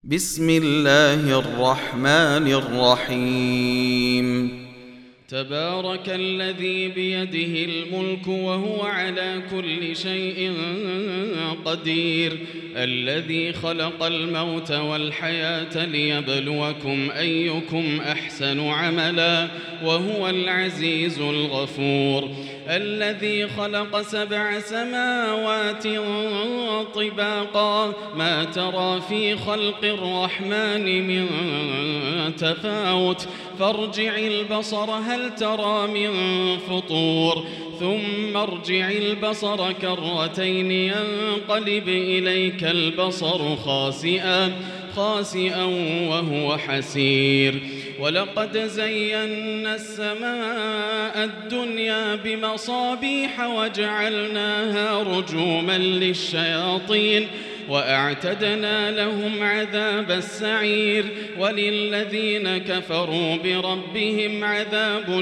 بسم الله الرحمن الرحيم تبارك الذي بيده الملك وهو على كل شيء قدير الذي خلق الموت والحياة ليبلوكم أيكم أحسن عملا وهو العزيز الغفور الذي خلق 7 سماوات طباقا ما ترى في خلق الرحمن من تفاوت فارجع البصر هل ترى من فطور ثم ارجع البصر كرتين ينقلب إليك البصر خاسئا وهو حسير ولقد زينا السماء الدنيا بمصابيح وجعلناها رجوما للشياطين وأعتدنا لهم عذاب السعير وللذين كفروا بربهم عذاب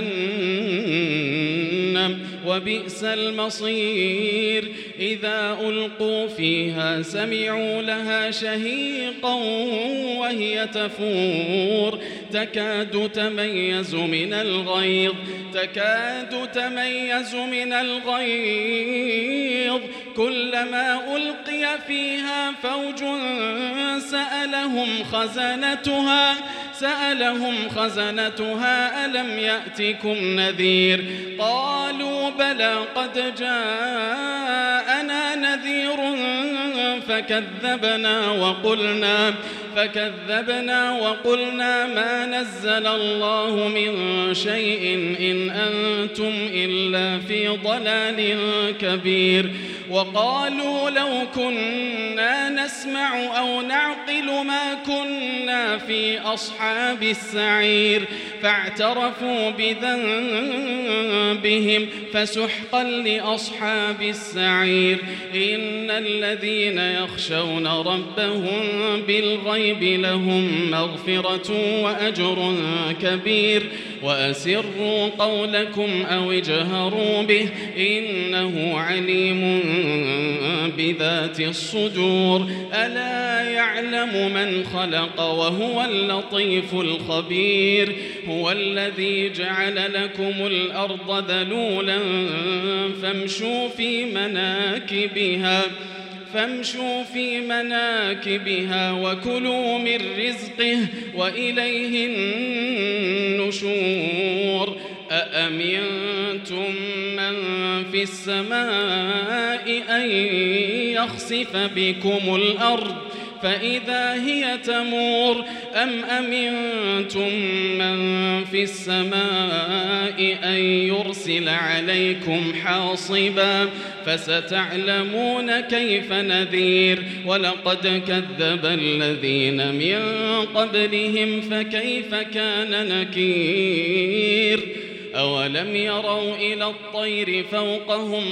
جهنم وبئس المصير إذا ألقوا فيها سمعوا لها شهيقا وهي تفور تكاد تميز من الغيظ كلما ألقي فيها فوج سألهم خزنتها ألم يأتكم نذير قالوا بلى قد جاءنا نذير فكذبنا وقلنا ما نزل الله من شيء إن أنتم إلا في ضلال كبير وقالوا لو كنا نسمع أو نعقل ما كنا في أصحاب السعير فاعترفوا بذنبهم فسحقا لأصحاب السعير إن الذين يخشون ربهم بالغيب لهم مغفرة وأجر كبير وأسروا قولكم أو اجهروا به إنه عليم بذات الصدور ألا يعلم من خلق وهو اللطيف الخبير هو الذي جعل لكم الأرض ذلولا فامشوا في مناكبها وكلوا من رزقه وإليه النشور أأمنتم من في السماء أن يخسف بكم الأرض فإذا هي تمور أم أمنتم من في السماء أن يرسل عليكم حاصبا فستعلمون كيف نذير ولقد كذب الذين من قبلهم فكيف كان نكير أولم يروا إلى الطير فوقهم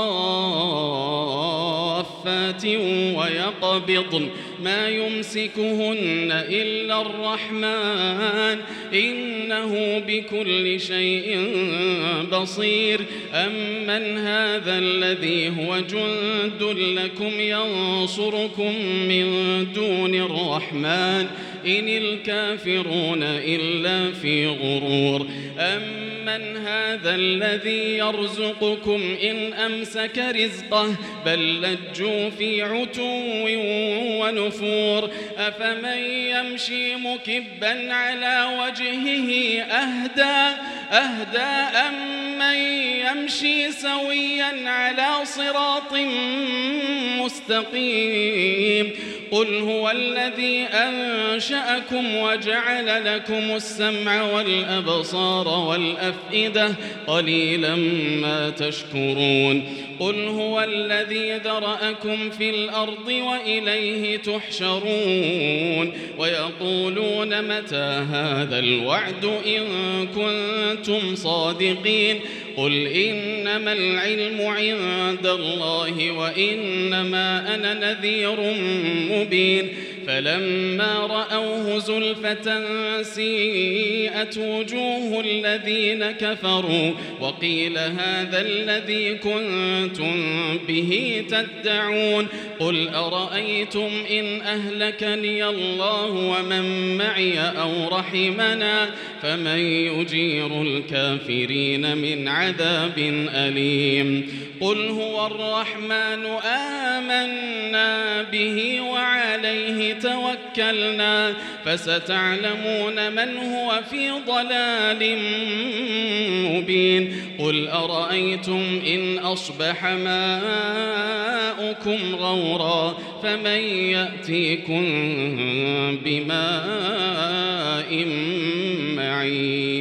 صافات ويقبضن ما يمسكهن إلا الرحمن إنه بكل شيء بصير أمن هذا الذي هو جند لكم ينصركم من دون الرحمن إن الكافرون إلا في غرور أمن هذا الذي يرزقكم إن أمسك رزقه بل لجوا في عتو ونفور أفمن يمشي مكبا على وجهه أهدى أمن يمشي سويا على صراط مستقيم قل هو الذي أنشأكم وجعل لكم السمع والأبصار والأفئدة قليلا ما تشكرون قل هو الذي ذرأكم في الأرض وإليه تحشرون ويقولون متى هذا الوعد إن كنتم صادقين قل إنما العلم عند الله وإنما أنا نذير مبين فلما رأوه زلفة سيئت وجوه الذين كفروا وقيل هذا الذي كنتم به تدعون قل أرأيتم إن أهلكني الله ومن معي أو رحمنا فمن يجير الكافرين من عذاب أليم قل هو الرحمن آمنا به وعليه توكلنا فستعلمون من هو في ضلال مبين قل أرأيتم إن أصبح ماؤكم غورا فمن يأتيكم بماء معين